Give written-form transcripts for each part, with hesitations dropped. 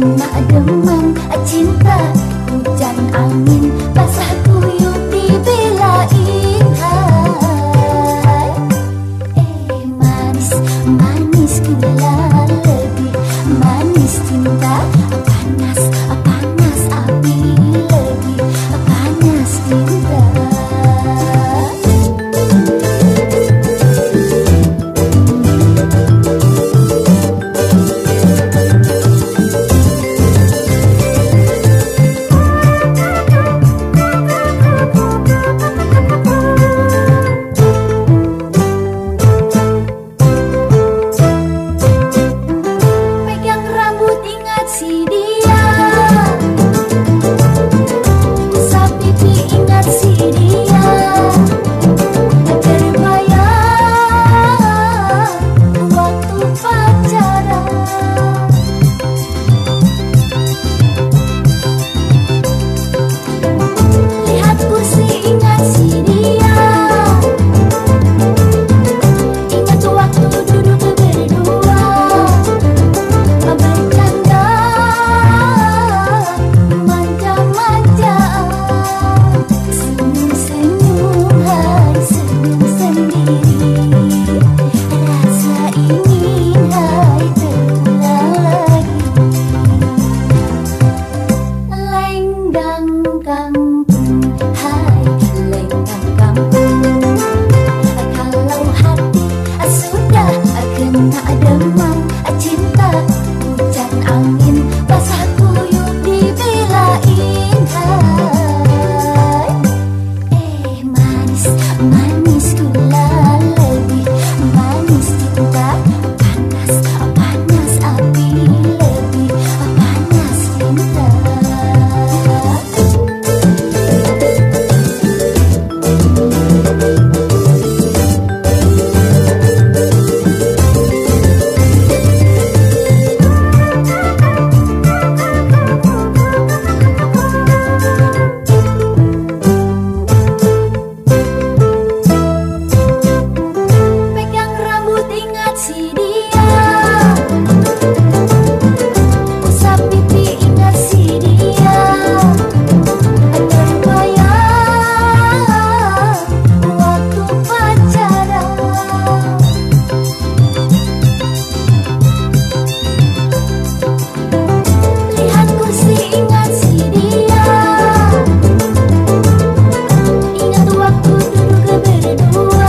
kena demam cinta, hujan angin basah kuyup dibelain. Hai, manis manis gula lebih manis cinta, panas panas api lebih panas cinta. Si dia usap pipi, ingat si dia terbayang waktu pacaran. Lihat kursi, ingat si dia, ingat waktu duduk berdua bercanda manja-manja, senyum-senyum, hai senyum sendiri. Rasa ingin hai terulang lagi. Lenggang kampung, hai lenggang kampung. Kalau hati sudah kena demam cinta, hujan angin basah kuyup dibelain. Hai, manis manis gula lebih manis cinta, panas panas api lebih panas cinta. Si dia usap pipi, ingat si dia terbayang waktu pacaran. Lihat kursi, ingat si dia, ingat waktu duduk berdua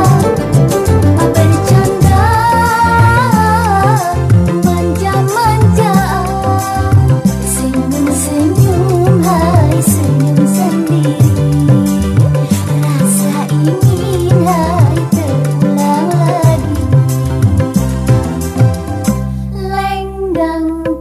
bercanda manja-manja, senyum-senyum, hai senyum sendiri. Rasa ingin hai terulang lagi. Lenggang